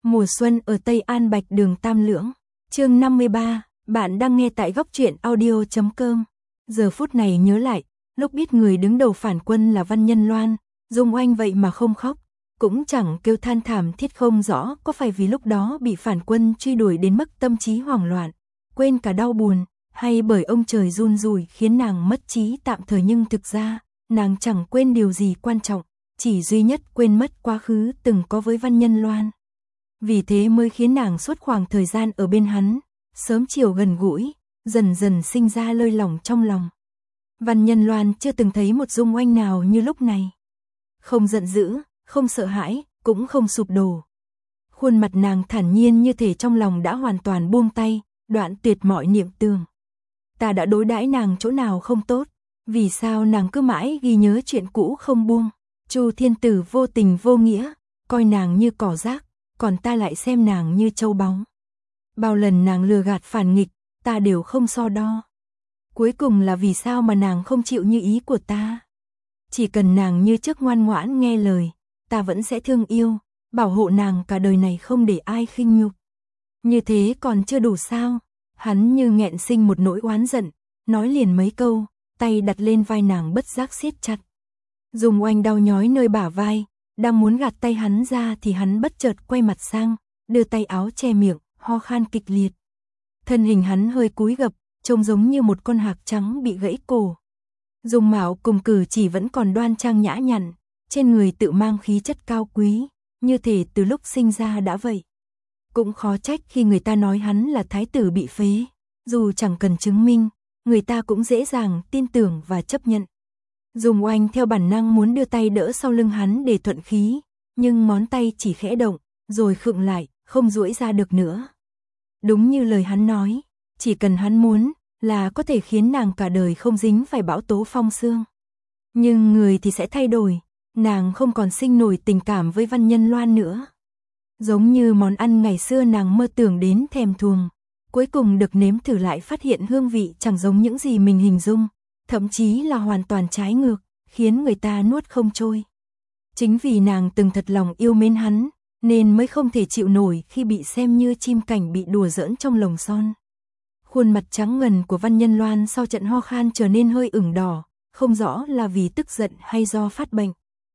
Mùa xuân ở Tây An Bạch Đường Tam Lưỡng. Chương 53, bạn đang nghe tại góc truyện audio.com. Giờ phút này nhớ lại, lúc biết người đứng đầu phản quân là Văn Nhân Loan, Dung Oanh vậy mà không khóc, cũng chẳng kêu than thảm thiết, không rõ có phải vì lúc đó bị phản quân truy đuổi đến mức tâm trí hoảng loạn, quên cả đau buồn, hay bởi ông trời run rủi khiến nàng mất trí tạm thời, nhưng thực ra, nàng chẳng quên điều gì quan trọng, chỉ duy nhất quên mất quá khứ từng có với Văn Nhân Loan. Vì thế mới khiến nàng suốt khoảng thời gian ở bên hắn, sớm chiều gần gũi, dần dần sinh ra lơi lỏng trong lòng. Văn Nhân Loan chưa từng thấy một Dung Oanh nào như lúc này. Không giận dữ, không sợ hãi, cũng không sụp đổ. Khuôn mặt nàng thản nhiên như thể trong lòng đã hoàn toàn buông tay, đoạn tuyệt mọi niệm tưởng. Ta đã đối đãi nàng chỗ nào không tốt, vì sao nàng cứ mãi ghi nhớ chuyện cũ không buông? Chu Thiên Tử vô tình vô nghĩa, coi nàng như cỏ rác, còn ta lại xem nàng như châu báu. Bao lần nàng lừa gạt phản nghịch, ta đều không so đo. Cuối cùng là vì sao mà nàng không chịu như ý của ta? Chỉ cần nàng như trước ngoan ngoãn nghe lời, ta vẫn sẽ thương yêu, bảo hộ nàng cả đời này, không để ai khinh nhục. Như thế còn chưa đủ sao? Hắn như nghẹn sinh một nỗi oán giận, nói liền mấy câu, tay đặt lên vai nàng bất giác siết chặt. Dung Oanh đau nhói nơi bả vai, đang muốn gạt tay hắn ra thì hắn bất chợt quay mặt sang, đưa tay áo che miệng, ho khan kịch liệt. Thân hình hắn hơi cúi gập, trông giống như một con hạc trắng bị gãy cổ. Dung mạo cùng cử chỉ vẫn còn đoan trang nhã nhặn, trên người tự mang khí chất cao quý, như thể từ lúc sinh ra đã vậy. Cũng khó trách khi người ta nói hắn là thái tử bị phế, dù chẳng cần chứng minh, người ta cũng dễ dàng tin tưởng và chấp nhận. Dung Oanh theo bản năng muốn đưa tay đỡ sau lưng hắn để thuận khí, nhưng ngón tay chỉ khẽ động, rồi khựng lại, không duỗi ra được nữa. Đúng như lời hắn nói, chỉ cần hắn muốn, là có thể khiến nàng cả đời không dính phải bão tố phong sương. Nhưng người thì sẽ thay đổi, nàng không còn sinh nổi tình cảm với Văn Nhân Loan nữa. Giống như món ăn ngày xưa nàng mơ tưởng đến thèm thuồng, cuối cùng được nếm thử lại phát hiện hương vị chẳng giống những gì mình hình dung, thậm chí là hoàn toàn trái ngược, khiến người ta nuốt không trôi. Chính vì nàng từng thật lòng yêu mến hắn, nên mới không thể chịu nổi khi bị xem như chim cảnh bị đùa giỡn trong lồng son. Khuôn mặt trắng ngần của Văn Nhân Loan sau trận ho khan trở nên hơi ửng đỏ, không rõ là vì tức giận hay do phát bệnh.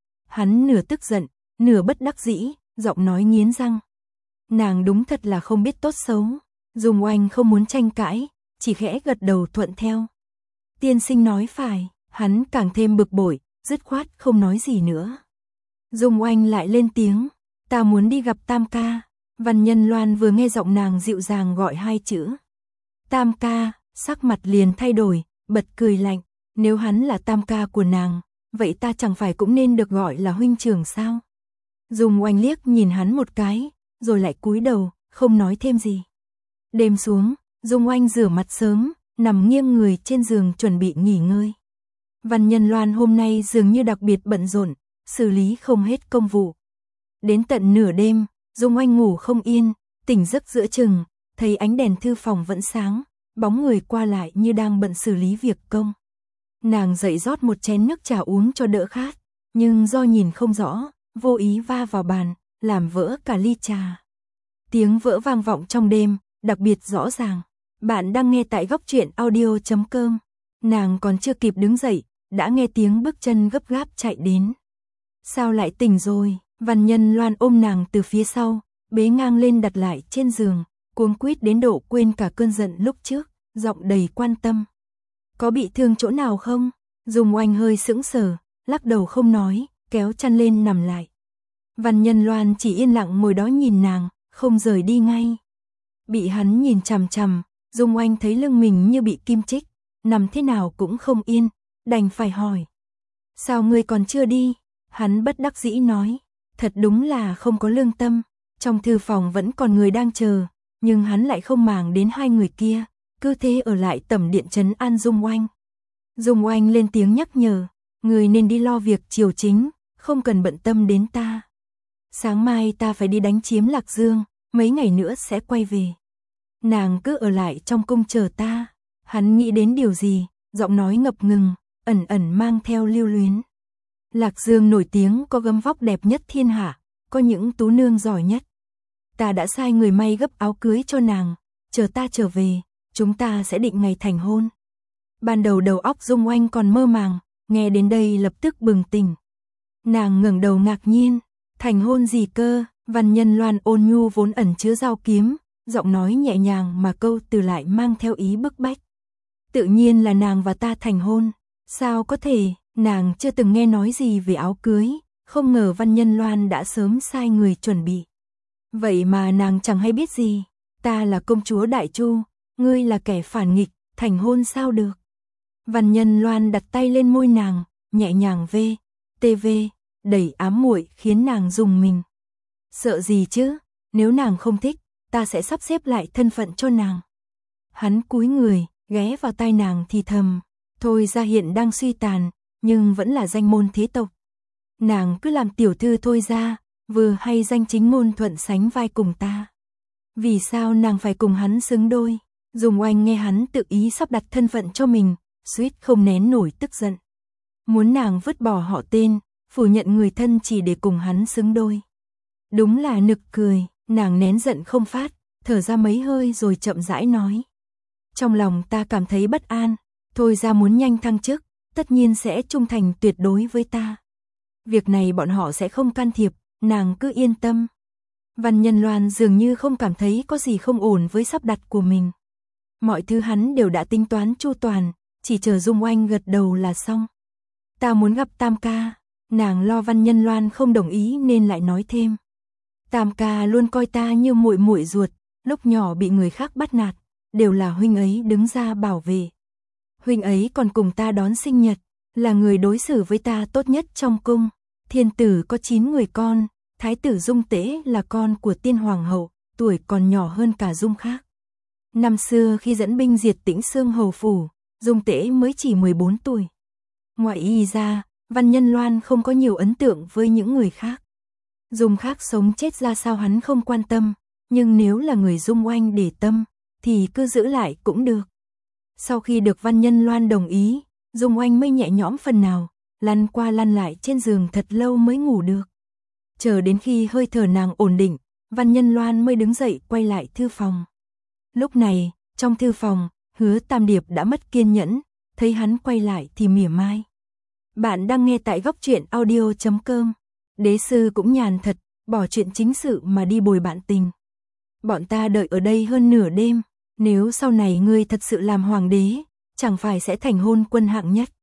Hắn nửa tức giận, nửa bất đắc dĩ, giọng nói nghiến răng. Nàng đúng thật là không biết tốt xấu. Dung Oanh không muốn tranh cãi, chỉ khẽ gật đầu thuận theo. Tiên sinh nói phải, hắn càng thêm bực bội, dứt khoát không nói gì nữa. Dung Oanh lại lên tiếng, ta muốn đi gặp Tam ca. Văn Nhân Loan vừa nghe giọng nàng dịu dàng gọi hai chữ Tam ca, sắc mặt liền thay đổi, bật cười lạnh. Nếu hắn là Tam ca của nàng, vậy ta chẳng phải cũng nên được gọi là huynh trưởng sao? Dung Oanh liếc nhìn hắn một cái, rồi lại cúi đầu, không nói thêm gì. Đêm xuống, Dung Oanh rửa mặt sớm, nằm nghiêng người trên giường chuẩn bị nghỉ ngơi. Văn Nhân Loan hôm nay dường như đặc biệt bận rộn, xử lý không hết công vụ. Đến tận nửa đêm, Dung Oanh ngủ không yên, tỉnh giấc giữa chừng, thấy ánh đèn thư phòng vẫn sáng, bóng người qua lại như đang bận xử lý việc công. Nàng dậy rót một chén nước trà uống cho đỡ khát, nhưng do nhìn không rõ, vô ý va vào bàn, làm vỡ cả ly trà. Tiếng vỡ vang vọng trong đêm, đặc biệt rõ ràng. Bạn đang nghe tại góc truyện audio.com. Nàng còn chưa kịp đứng dậy, đã nghe tiếng bước chân gấp gáp chạy đến. Sao lại tỉnh rồi? Văn Nhân Loan ôm nàng từ phía sau, bế ngang lên đặt lại trên giường, cuống quýt đến độ quên cả cơn giận lúc trước, giọng đầy quan tâm. Có bị thương chỗ nào không? Dung Oanh hơi sững sờ, lắc đầu không nói, kéo chăn lên nằm lại. Văn Nhân Loan chỉ yên lặng ngồi đó nhìn nàng, không rời đi ngay. Bị hắn nhìn chằm chằm, Dung Oanh thấy lưng mình như bị kim chích, nằm thế nào cũng không yên, đành phải hỏi. Sao ngươi còn chưa đi? Hắn bất đắc dĩ nói, thật đúng là không có lương tâm, trong thư phòng vẫn còn người đang chờ, nhưng hắn lại không màng đến hai người kia, cứ thế ở lại tẩm điện trấn an Dung Oanh. Dung Oanh lên tiếng nhắc nhở, người nên đi lo việc triều chính, không cần bận tâm đến ta. Sáng mai ta phải đi đánh chiếm Lạc Dương, mấy ngày nữa sẽ quay về. Nàng cứ ở lại trong cung chờ ta. Hắn nghĩ đến điều gì, giọng nói ngập ngừng, ẩn ẩn mang theo lưu luyến. Lạc Dương nổi tiếng có gấm vóc đẹp nhất thiên hạ, có những tú nương giỏi nhất. Ta đã sai người may gấp áo cưới cho nàng, chờ ta trở về, chúng ta sẽ định ngày thành hôn. Ban đầu đầu óc Dung Oanh còn mơ màng, nghe đến đây lập tức bừng tỉnh. Nàng ngẩng đầu ngạc nhiên, thành hôn gì cơ? Văn Nhân Loan ôn nhu vốn ẩn chứa dao kiếm, giọng nói nhẹ nhàng mà câu từ lại mang theo ý bức bách. Tự nhiên là nàng và ta thành hôn, sao có thể, nàng chưa từng nghe nói gì về áo cưới, không ngờ Văn Nhân Loan đã sớm sai người chuẩn bị. Vậy mà nàng chẳng hay biết gì, ta là công chúa Đại Chu, ngươi là kẻ phản nghịch, thành hôn sao được. Văn Nhân Loan đặt tay lên môi nàng, nhẹ nhàng đẩy ám muội khiến nàng rùng mình. Sợ gì chứ, nếu nàng không thích, ta sẽ sắp xếp lại thân phận cho nàng. Hắn cúi người, ghé vào tai nàng thì thầm, thôi ra hiện đang suy tàn, nhưng vẫn là danh môn thế tộc. Nàng cứ làm tiểu thư thôi ra, vừa hay danh chính ngôn thuận sánh vai cùng ta. Vì sao nàng phải cùng hắn xứng đôi? Dung Oanh nghe hắn tự ý sắp đặt thân phận cho mình, suýt không nén nổi tức giận. Muốn nàng vứt bỏ họ tên, phủ nhận người thân chỉ để cùng hắn xứng đôi. Đúng là nực cười, nàng nén giận không phát, thở ra mấy hơi rồi chậm rãi nói. Trong lòng ta cảm thấy bất an, thôi ra muốn nhanh thăng chức, tất nhiên sẽ trung thành tuyệt đối với ta. Việc này bọn họ sẽ không can thiệp, nàng cứ yên tâm. Văn Nhân Loan dường như không cảm thấy có gì không ổn với sắp đặt của mình. Mọi thứ hắn đều đã tính toán chu toàn, chỉ chờ Dung Oanh gật đầu là xong. Ta muốn gặp Tam ca, nàng lo Văn Nhân Loan không đồng ý nên lại nói thêm. Tam ca luôn coi ta như muội muội ruột, lúc nhỏ bị người khác bắt nạt, đều là huynh ấy đứng ra bảo vệ. Huynh ấy còn cùng ta đón sinh nhật, là người đối xử với ta tốt nhất trong cung. Thiên tử có 9 người con, thái tử Dung Tế là con của tiên hoàng hậu, tuổi còn nhỏ hơn cả Dung khác. Năm xưa khi dẫn binh diệt Tĩnh Xương hầu phủ, Dung Tế mới chỉ 14 tuổi. Ngoại y ra, Văn Nhân Loan không có nhiều ấn tượng với những người khác. Dung khác sống chết ra sao hắn không quan tâm, nhưng nếu là người Dung Oanh để tâm, thì cứ giữ lại cũng được. Sau khi được Văn Nhân Loan đồng ý, Dung Oanh mới nhẹ nhõm phần nào, lăn qua lăn lại trên giường thật lâu mới ngủ được. Chờ đến khi hơi thở nàng ổn định, Văn Nhân Loan mới đứng dậy quay lại thư phòng. Lúc này, trong thư phòng, Hứa Tam Điệp đã mất kiên nhẫn, thấy hắn quay lại thì mỉa mai. Bạn đang nghe tại góc truyện audio.com. Đế sư cũng nhàn thật, bỏ chuyện chính sự mà đi bồi bạn tình. Bọn ta đợi ở đây hơn nửa đêm, nếu sau này ngươi thật sự làm hoàng đế, chẳng phải sẽ thành hôn quân hạng nhất.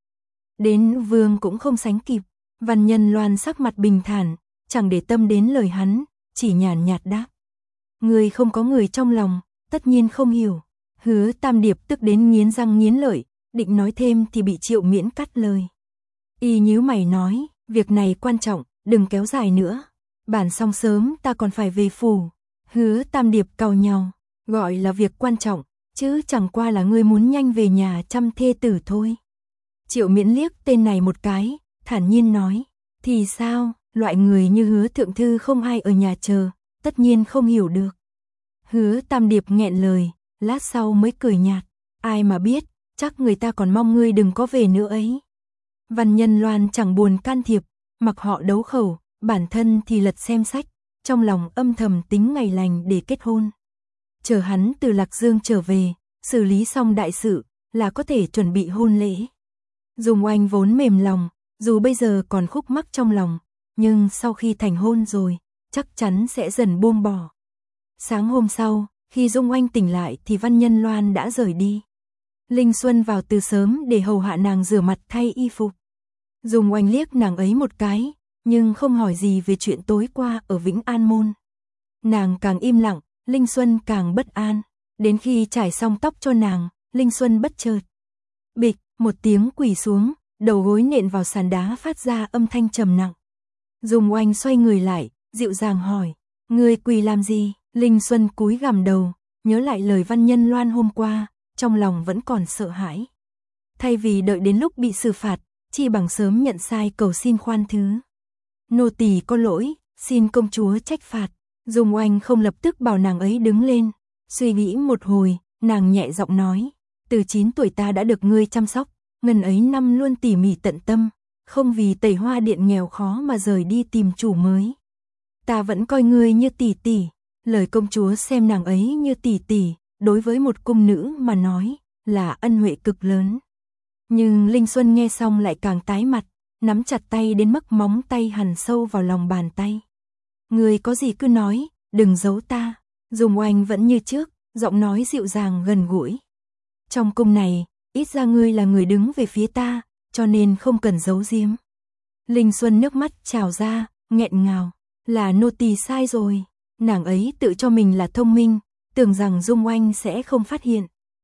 Đến vương cũng không sánh kịp. Văn Nhân Loan sắc mặt bình thản, chẳng để tâm đến lời hắn, chỉ nhàn nhạt đáp. Ngươi không có người trong lòng, tất nhiên không hiểu. Hứa Tam Điệp tức đến nghiến răng nghiến lợi, định nói thêm thì bị Triệu Miễn cắt lời. Y nhíu mày nói, việc này quan trọng, đừng kéo dài nữa. Bản xong sớm ta còn phải về phủ. Hứa Tam Điệp cau nhàu, gọi là việc quan trọng, chứ chẳng qua là ngươi muốn nhanh về nhà chăm thê tử thôi. Triệu Miễn liếc tên này một cái, thản nhiên nói, thì sao, loại người như Hứa thượng thư không ai ở nhà chờ, tất nhiên không hiểu được. Hứa Tam Điệp nghẹn lời, lát sau mới cười nhạt, ai mà biết, chắc người ta còn mong ngươi đừng có về nữa ấy. Văn Nhân Loan chẳng buồn can thiệp, mặc họ đấu khẩu, bản thân thì lật xem sách, trong lòng âm thầm tính ngày lành để kết hôn. Chờ hắn từ Lạc Dương trở về, xử lý xong đại sự, là có thể chuẩn bị hôn lễ. Dung Oanh vốn mềm lòng, dù bây giờ còn khúc mắc trong lòng, nhưng sau khi thành hôn rồi, chắc chắn sẽ dần buông bỏ. Sáng hôm sau, khi Dung Oanh tỉnh lại thì Văn Nhân Loan đã rời đi. Linh Xuân vào từ sớm để hầu hạ nàng rửa mặt thay y phục. Dung Oanh liếc nàng ấy một cái, nhưng không hỏi gì về chuyện tối qua ở Vĩnh An Môn. Nàng càng im lặng, Linh Xuân càng bất an. Đến khi trải xong tóc cho nàng, Linh Xuân bất chợt. Bịch, một tiếng quỳ xuống, đầu gối nện vào sàn đá phát ra âm thanh trầm nặng. Dung Oanh xoay người lại, dịu dàng hỏi, ngươi quỳ làm gì? Linh Xuân cúi gằm đầu, nhớ lại lời Văn Nhân Loan hôm qua, trong lòng vẫn còn sợ hãi. Thay vì đợi đến lúc bị xử phạt, chi bằng sớm nhận sai cầu xin khoan thứ. Nô tỳ có lỗi, xin công chúa trách phạt. Dung Oanh không lập tức bảo nàng ấy đứng lên, suy nghĩ một hồi, nàng nhẹ giọng nói, từ 9 tuổi ta đã được ngươi chăm sóc, ngần ấy năm luôn tỉ mỉ tận tâm, không vì Tẩy Hoa Điện nghèo khó mà rời đi tìm chủ mới. Ta vẫn coi ngươi như tỷ tỷ, Lời công chúa xem nàng ấy như tỷ tỷ, đối với một cung nữ mà nói, là ân huệ cực lớn. Nhưng Linh Xuân nghe xong lại càng tái mặt, nắm chặt tay đến mức móng tay hằn sâu vào lòng bàn tay. Người có gì cứ nói, đừng giấu ta. Dung Oanh vẫn như trước, giọng nói dịu dàng gần gũi. Trong cung này, ít ra ngươi là người đứng về phía ta, cho nên không cần giấu giếm. Linh Xuân nước mắt trào ra, nghẹn ngào, là nô tỳ sai rồi. Nàng ấy tự cho mình là thông minh, tưởng rằng Dung Oanh sẽ không phát hiện.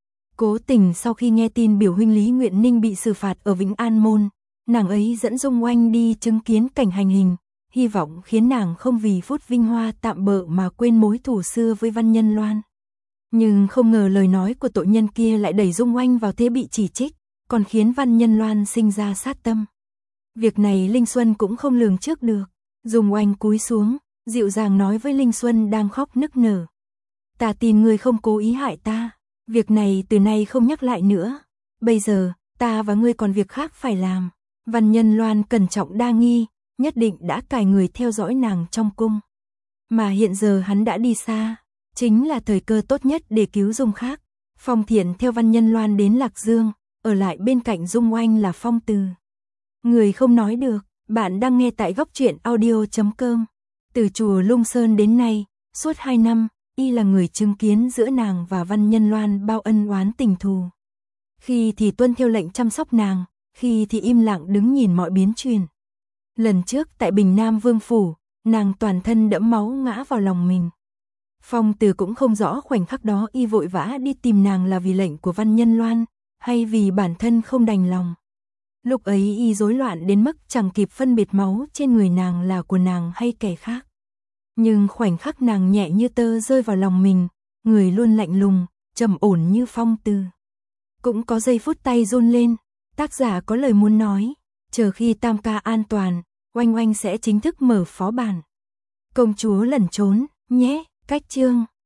Cố tình sau khi nghe tin biểu huynh Lý Nguyện Ninh bị xử phạt ở Vĩnh An Môn, nàng ấy dẫn Dung Oanh đi chứng kiến cảnh hành hình, hy vọng khiến nàng không vì phút vinh hoa tạm bợ mà quên mối thù xưa với Văn Nhân Loan. Nhưng không ngờ lời nói của tội nhân kia lại đẩy Dung Oanh vào thế bị chỉ trích, còn khiến Văn Nhân Loan sinh ra sát tâm. Việc này Linh Xuân cũng không lường trước được. Dung Oanh cúi xuống, dịu dàng nói với Linh Xuân đang khóc nức nở. Ta tin ngươi không cố ý hại ta, việc này từ nay không nhắc lại nữa. Bây giờ, ta và ngươi còn việc khác phải làm. Văn Nhân Loan cẩn trọng đa nghi, nhất định đã cài người theo dõi nàng trong cung. Mà hiện giờ hắn đã đi xa, chính là thời cơ tốt nhất để cứu Dung Khác. Phong Thiện theo Văn Nhân Loan đến Lạc Dương, ở lại bên cạnh Dung Oanh là Phong Từ. Người không nói được, bạn đang nghe tại Góc Truyện Audio.com. Từ chùa Lung Sơn đến nay, suốt 2 năm, y là người chứng kiến giữa nàng và Văn Nhân Loan bao ân oán tình thù. Khi thì tuân theo lệnh chăm sóc nàng, khi thì im lặng đứng nhìn mọi biến chuyển. Lần trước tại Bình Nam Vương Phủ, nàng toàn thân đẫm máu ngã vào lòng mình. Phong Từ cũng không rõ khoảnh khắc đó y vội vã đi tìm nàng là vì lệnh của Văn Nhân Loan, hay vì bản thân không đành lòng. Lúc ấy y rối loạn đến mức chẳng kịp phân biệt máu trên người nàng là của nàng hay kẻ khác. Nhưng khoảnh khắc nàng nhẹ như tơ rơi vào lòng mình, người luôn lạnh lùng, trầm ổn như Phong Từ. Cũng có giây phút tay run lên, tác giả có lời muốn nói, chờ khi tam ca an toàn, Oanh Oanh sẽ chính thức mở phó bản. Công chúa lẩn trốn, nhé, cách chương.